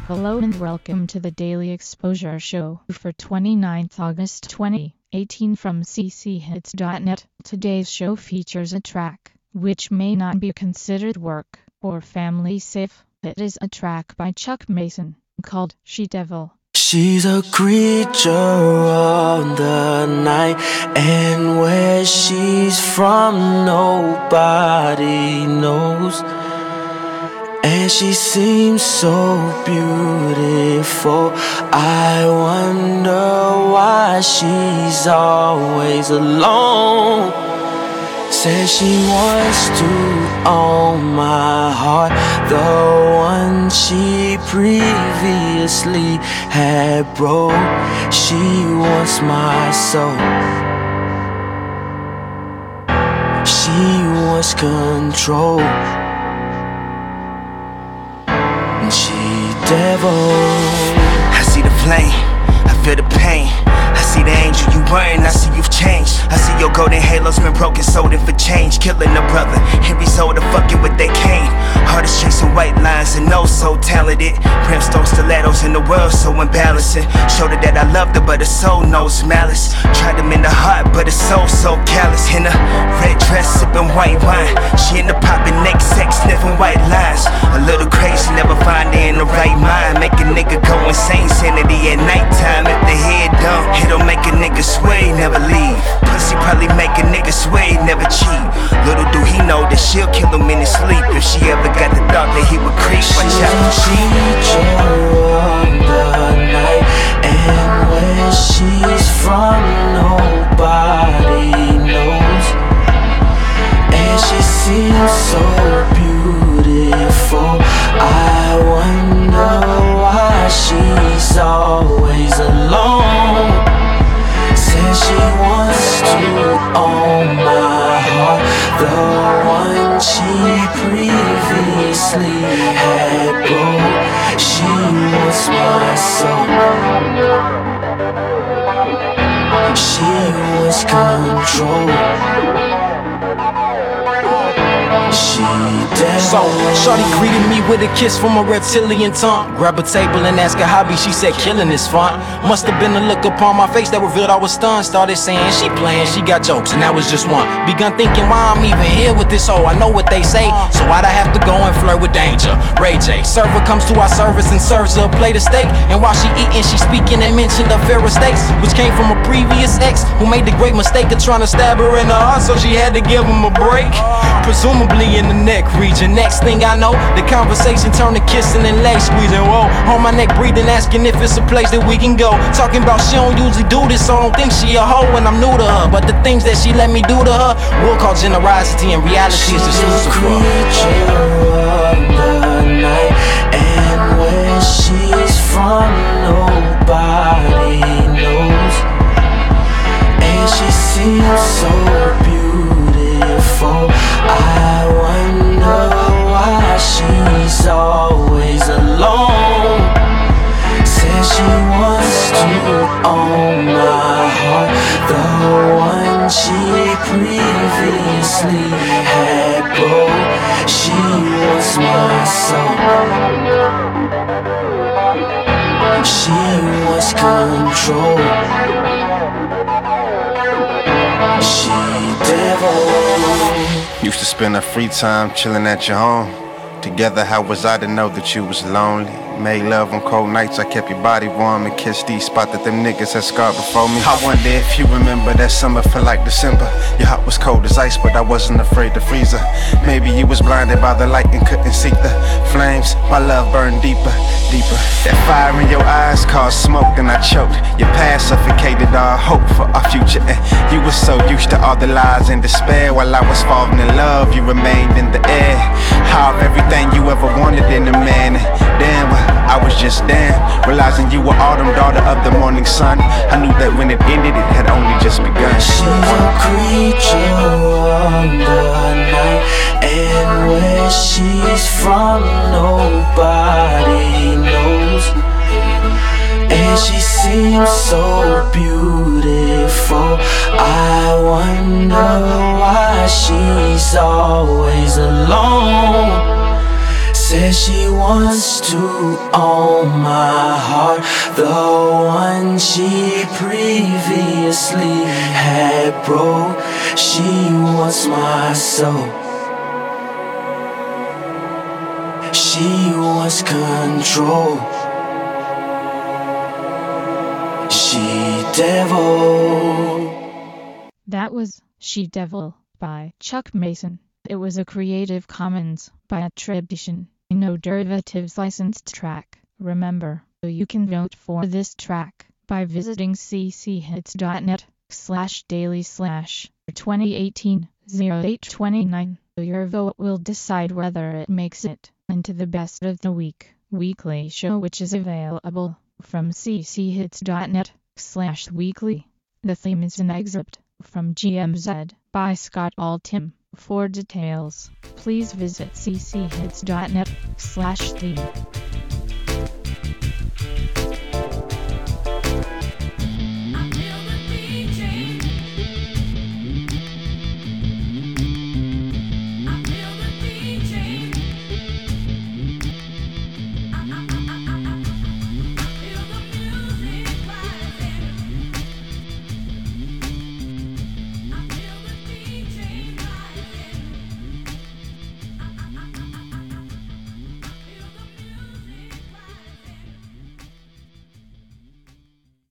Hello and welcome to the Daily Exposure Show for 29th August 2018 from cchits.net. Today's show features a track which may not be considered work or family safe. It is a track by Chuck Mason called She Devil. She's a creature of the night, and where she's from nobody knows. And she seems so beautiful, I wonder why she's always alone. Says she wants to own my heart, the one she previously had broke. She wants my soul, she wants control. She devil. I see the flame, I feel the pain. I see the angel you weren't, I see you've changed. I see your golden halo's been broken, sold it for change. Killing a brother, Henry sold a fucking with they cane. Hardest chasing white lines and no so talented. Brimstone stilettos in the world so imbalancing. Showed her that I loved her but her soul knows malice. Tried them in the heart but her soul so callous. In a red dress sipping white wine, she in the popping neck sex sniffing white lines. A little crazy, never find her in the right mind. Make a nigga go insane, sanity at nighttime. If the head dumb, it'll make a nigga sway, never leave. Pussy probably make a nigga sway, never cheat. Little do he know that she'll kill him in his sleep if she ever got the thought that he would creep. Watch out. She's of the night, and where she's from nobody knows. And she seems so beautiful, I wonder why she's always alone. Says she wants to own my heart, the one she previously had broke. She wants my soul, she wants control. She devil. So, shorty greeted me with a kiss from a reptilian tongue. Grab a table and ask her hobby, she said killing is fun. Must have been a look upon my face that revealed I was stunned. Started saying she playing, she got jokes, and that was just one. Begun thinking why I'm even here with this hoe. I know what they say, so why'd I have to go and flirt with danger? Ray J, server comes to our service and serves her a plate of steak. And while she eating, she speaking and mentioned the fair mistakes, which came from a previous ex who made the great mistake of trying to stab her in the heart, so she had to give him a break. Presumably in the neck region. Next thing I know, the conversation turned to kissing and leg squeezing. Whoa, on my neck breathing, asking if it's a place that we can go. Talking about she don't usually do this, so I don't think she a hoe when I'm new to her. But the things that she let me do to her will call generosity, and reality is just Lucifer. Creature of the night, and where she's from nobody knows. And she seems so beautiful, I wonder why she's always alone. Says she wants to own my heart, the one she previously had broke. She wants my soul, she wants control. She devil. Used to spend her free time chilling at your home. Together, how was I to know that you was lonely? Made love on cold nights, I kept your body warm and kissed these spots that them niggas had scarred before me. I wonder if you remember that summer felt like December. Your heart was cold as ice, but I wasn't afraid to freeze her. Maybe you was blinded by the light and couldn't see the flames. My love burned deeper, deeper. That fire in your eyes caused smoke and I choked. Your past suffocated our hope for our future, and you were so used to all the lies and despair. While I was falling in love, you remained in the air. How of everything you ever wanted in a man. And damn, I was just damn, realizing you were autumn, daughter of the morning sun. I knew that when it ended, it had only just begun. She's a creature of the night, and where she's from nobody knows. And she seems so beautiful, I wonder why she's always alone. Says she wants to own my heart, the one she previously had broke. She wants my soul. She wants control. She devil. That was She Devil by Chuck Mason. It was a Creative Commons by attribution, no derivatives licensed track. Remember, you can vote for this track by visiting cchits.net/daily/2018-0829. Your vote will decide whether it makes it into the Best of the Week weekly show, which is available from cchits.net/weekly. The theme is an excerpt from GMZ by Scott Altham. For details, please visit cchits.net/theme.